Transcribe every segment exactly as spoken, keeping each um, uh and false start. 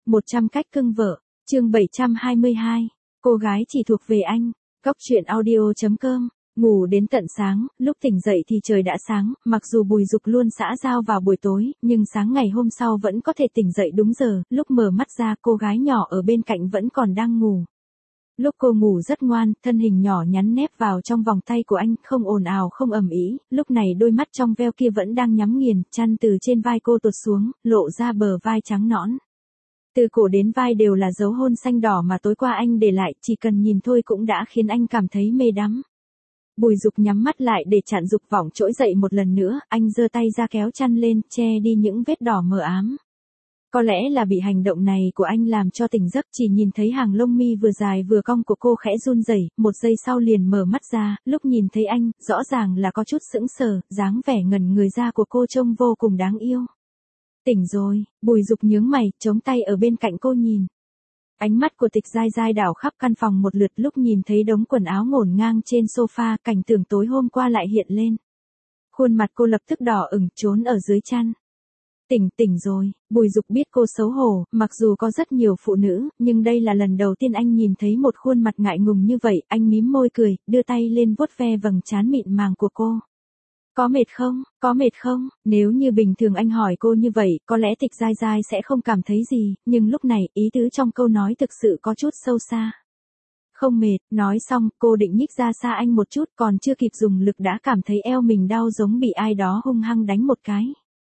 một trăm cách cưng vợ, chương bảy trăm hai mươi hai, cô gái chỉ thuộc về anh, góc truyện audio chấm com. Ngủ đến tận sáng, lúc tỉnh dậy thì trời đã sáng, mặc dù Bùi Dục luôn xã giao vào buổi tối, nhưng sáng ngày hôm sau vẫn có thể tỉnh dậy đúng giờ, lúc mở mắt ra cô gái nhỏ ở bên cạnh vẫn còn đang ngủ. Lúc cô ngủ rất ngoan, thân hình nhỏ nhắn nép vào trong vòng tay của anh, không ồn ào không ầm ĩ, lúc này đôi mắt trong veo kia vẫn đang nhắm nghiền, chăn từ trên vai cô tuột xuống, lộ ra bờ vai trắng nõn. Từ cổ đến vai đều là dấu hôn xanh đỏ mà tối qua anh để lại, chỉ cần nhìn thôi cũng đã khiến anh cảm thấy mê đắm. Bùi Dục nhắm mắt lại để chặn dục vọng trỗi dậy một lần nữa, anh giơ tay ra kéo chăn lên, che đi những vết đỏ mờ ám. Có lẽ là bị hành động này của anh làm cho tỉnh giấc, chỉ nhìn thấy hàng lông mi vừa dài vừa cong của cô khẽ run rẩy, một giây sau liền mở mắt ra, lúc nhìn thấy anh, rõ ràng là có chút sững sờ, dáng vẻ ngẩn người ra của cô trông vô cùng đáng yêu. Tỉnh rồi, Bùi Dục nhướng mày, chống tay ở bên cạnh cô nhìn. Ánh mắt của Tịch Giai Giai đảo khắp căn phòng một lượt, lúc nhìn thấy đống quần áo ngổn ngang trên sofa, cảnh tượng tối hôm qua lại hiện lên. Khuôn mặt cô lập tức đỏ ửng, trốn ở dưới chăn. Tỉnh, tỉnh rồi, Bùi Dục biết cô xấu hổ, mặc dù có rất nhiều phụ nữ, nhưng đây là lần đầu tiên anh nhìn thấy một khuôn mặt ngại ngùng như vậy, anh mím môi cười, đưa tay lên vuốt ve vầng trán mịn màng của cô. Có mệt không, có mệt không, nếu như bình thường anh hỏi cô như vậy, có lẽ Tịch Giai Giai sẽ không cảm thấy gì, nhưng lúc này, ý tứ trong câu nói thực sự có chút sâu xa. Không mệt, nói xong, cô định nhích ra xa anh một chút, còn chưa kịp dùng lực đã cảm thấy eo mình đau giống bị ai đó hung hăng đánh một cái.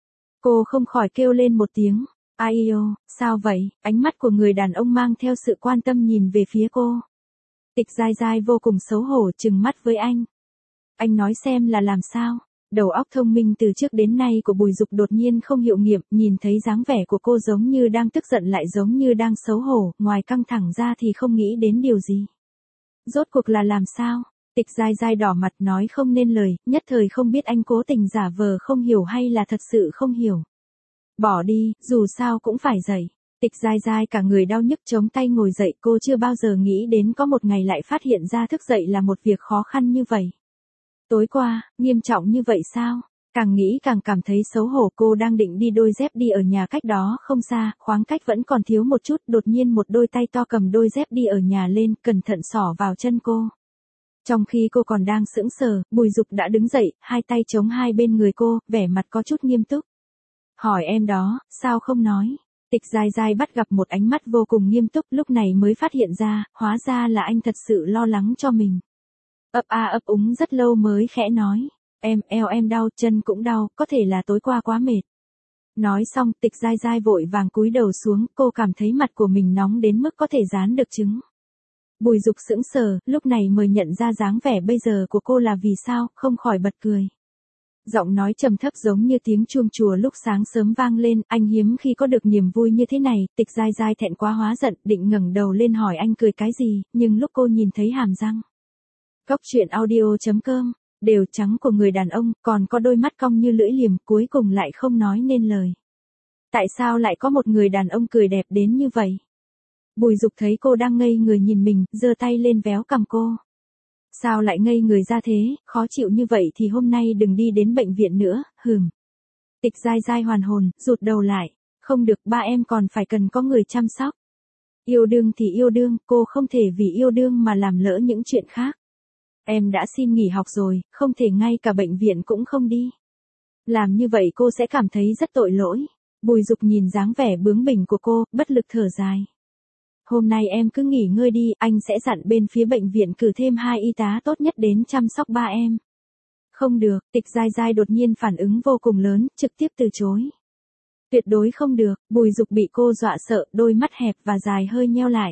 Cô không khỏi kêu lên một tiếng, ai yêu, sao vậy, ánh mắt của người đàn ông mang theo sự quan tâm nhìn về phía cô. Tịch Giai Giai vô cùng xấu hổ trừng mắt với anh. Anh nói xem là làm sao? Đầu óc thông minh từ trước đến nay của Bùi Dục đột nhiên không hiệu nghiệm, nhìn thấy dáng vẻ của cô giống như đang tức giận lại giống như đang xấu hổ, ngoài căng thẳng ra thì không nghĩ đến điều gì. Rốt cuộc là làm sao? Tịch Giai Giai đỏ mặt nói không nên lời, nhất thời không biết anh cố tình giả vờ không hiểu hay là thật sự không hiểu. Bỏ đi, dù sao cũng phải dậy. Tịch Giai Giai cả người đau nhức chống tay ngồi dậy, cô chưa bao giờ nghĩ đến có một ngày lại phát hiện ra thức dậy là một việc khó khăn như vậy. Tối qua, nghiêm trọng như vậy sao? Càng nghĩ càng cảm thấy xấu hổ, cô đang định đi đôi dép đi ở nhà cách đó không xa, khoảng cách vẫn còn thiếu một chút, đột nhiên một đôi tay to cầm đôi dép đi ở nhà lên, cẩn thận xỏ vào chân cô. Trong khi cô còn đang sững sờ, Bùi Dục đã đứng dậy, hai tay chống hai bên người cô, vẻ mặt có chút nghiêm túc. Hỏi em đó, sao không nói? Tịch Giai Giai bắt gặp một ánh mắt vô cùng nghiêm túc, lúc này mới phát hiện ra, hóa ra là anh thật sự lo lắng cho mình. Ấp a ấp úng rất lâu mới khẽ nói, em, eo em đau, chân cũng đau, có thể là tối qua quá mệt. Nói xong, Tịch Giai Giai vội vàng cúi đầu xuống, cô cảm thấy mặt của mình nóng đến mức có thể rán được trứng. Bùi Dục sững sờ, lúc này mới nhận ra dáng vẻ bây giờ của cô là vì sao, không khỏi bật cười. Giọng nói trầm thấp giống như tiếng chuông chùa lúc sáng sớm vang lên, anh hiếm khi có được niềm vui như thế này. Tịch Giai Giai thẹn quá hóa giận, định ngẩng đầu lên hỏi anh cười cái gì, nhưng lúc cô nhìn thấy hàm răng. Góc truyện audio chấm com, đều trắng của người đàn ông, còn có đôi mắt cong như lưỡi liềm, cuối cùng lại không nói nên lời. Tại sao lại có một người đàn ông cười đẹp đến như vậy? Bùi Dục thấy cô đang ngây người nhìn mình, giơ tay lên véo cằm cô. Sao lại ngây người ra thế, khó chịu như vậy thì hôm nay đừng đi đến bệnh viện nữa, hừm. Tịch Giai Giai hoàn hồn, rụt đầu lại. Không được, ba em còn phải cần có người chăm sóc. Yêu đương thì yêu đương, cô không thể vì yêu đương mà làm lỡ những chuyện khác. Em đã xin nghỉ học rồi, không thể ngay cả bệnh viện cũng không đi. Làm như vậy cô sẽ cảm thấy rất tội lỗi. Bùi Dục nhìn dáng vẻ bướng bỉnh của cô, bất lực thở dài. Hôm nay em cứ nghỉ ngơi đi, anh sẽ dặn bên phía bệnh viện cử thêm hai y tá tốt nhất đến chăm sóc ba em. Không được, Tịch Giai Giai đột nhiên phản ứng vô cùng lớn, trực tiếp từ chối. Tuyệt đối không được, Bùi Dục bị cô dọa sợ, đôi mắt hẹp và dài hơi nheo lại.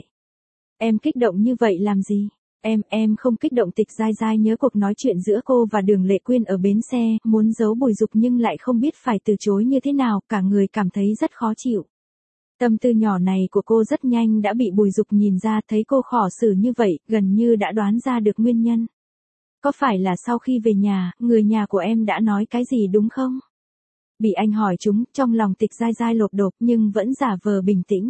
Em kích động như vậy làm gì? Em, em không kích động. Tịch Giai Giai nhớ cuộc nói chuyện giữa cô và Đường Lệ Quyên ở bến xe, muốn giấu Bùi Dục nhưng lại không biết phải từ chối như thế nào, cả người cảm thấy rất khó chịu. Tâm tư nhỏ này của cô rất nhanh đã bị Bùi Dục nhìn ra, thấy cô khó xử như vậy, gần như đã đoán ra được nguyên nhân. Có phải là sau khi về nhà, người nhà của em đã nói cái gì đúng không? Bị anh hỏi chúng, trong lòng Tịch Giai Giai lột đột nhưng vẫn giả vờ bình tĩnh.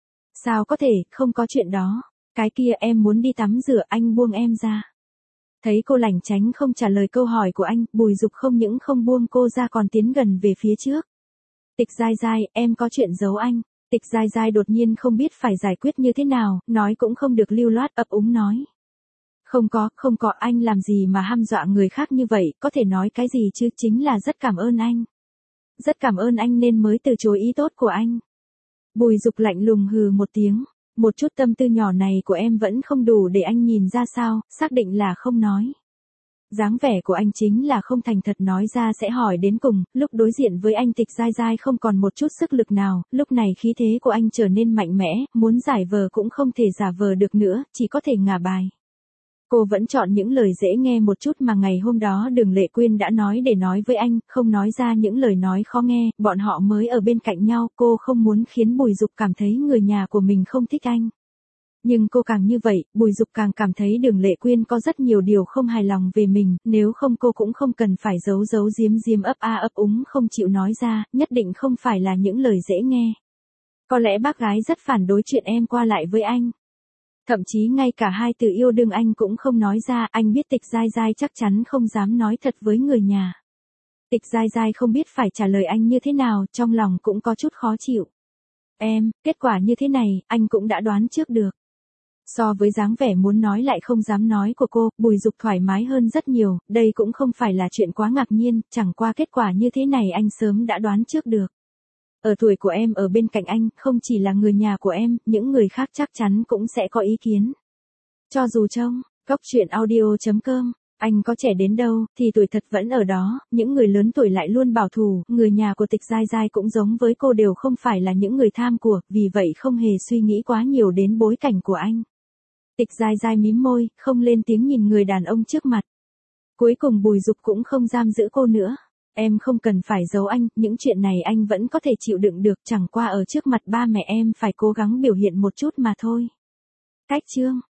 Sao có thể, không có chuyện đó. Cái kia em muốn đi tắm rửa, anh buông em ra. Thấy cô lảng tránh không trả lời câu hỏi của anh, Bùi Dục không những không buông cô ra còn tiến gần về phía trước. Tịch Giai Giai, em có chuyện giấu anh. Tịch Giai Giai đột nhiên không biết phải giải quyết như thế nào, nói cũng không được lưu loát, ấp úng nói. Không có, không có, anh làm gì mà hăm dọa người khác như vậy, có thể nói cái gì chứ, chính là rất cảm ơn anh. Rất cảm ơn anh nên mới từ chối ý tốt của anh. Bùi Dục lạnh lùng hừ một tiếng, một chút tâm tư nhỏ này của em vẫn không đủ để anh nhìn ra sao, xác định là không nói. Dáng vẻ của anh chính là không thành thật, nói ra sẽ hỏi đến cùng, lúc đối diện với anh Tịch Giai Giai không còn một chút sức lực nào, lúc này khí thế của anh trở nên mạnh mẽ, muốn giải vờ cũng không thể giả vờ được nữa, chỉ có thể ngả bài. Cô vẫn chọn những lời dễ nghe một chút mà ngày hôm đó Đường Lệ Quyên đã nói để nói với anh, không nói ra những lời nói khó nghe, bọn họ mới ở bên cạnh nhau, cô không muốn khiến Bùi Dục cảm thấy người nhà của mình không thích anh. Nhưng cô càng như vậy, Bùi Dục càng cảm thấy Đường Lệ Quyên có rất nhiều điều không hài lòng về mình, nếu không cô cũng không cần phải giấu giấu giếm giếm ấp a ấp úng không chịu nói ra, nhất định không phải là những lời dễ nghe. Có lẽ bác gái rất phản đối chuyện em qua lại với anh. Thậm chí ngay cả hai từ yêu đương anh cũng không nói ra, anh biết Tịch Giai Giai chắc chắn không dám nói thật với người nhà. Tịch Giai Giai không biết phải trả lời anh như thế nào, trong lòng cũng có chút khó chịu. Em, kết quả như thế này, anh cũng đã đoán trước được. So với dáng vẻ muốn nói lại không dám nói của cô, Bùi Dục thoải mái hơn rất nhiều, đây cũng không phải là chuyện quá ngạc nhiên, chẳng qua kết quả như thế này anh sớm đã đoán trước được. Ở tuổi của em ở bên cạnh anh, không chỉ là người nhà của em, những người khác chắc chắn cũng sẽ có ý kiến. Cho dù trong, góc truyện audio chấm com, anh có trẻ đến đâu, thì tuổi thật vẫn ở đó, những người lớn tuổi lại luôn bảo thủ, người nhà của Tịch Giai Giai cũng giống với cô đều không phải là những người tham của, vì vậy không hề suy nghĩ quá nhiều đến bối cảnh của anh. Tịch Giai Giai mím môi, không lên tiếng nhìn người đàn ông trước mặt. Cuối cùng Bùi Dục cũng không giam giữ cô nữa. Em không cần phải giấu anh, những chuyện này anh vẫn có thể chịu đựng được, chẳng qua ở trước mặt ba mẹ em phải cố gắng biểu hiện một chút mà thôi. Cách chương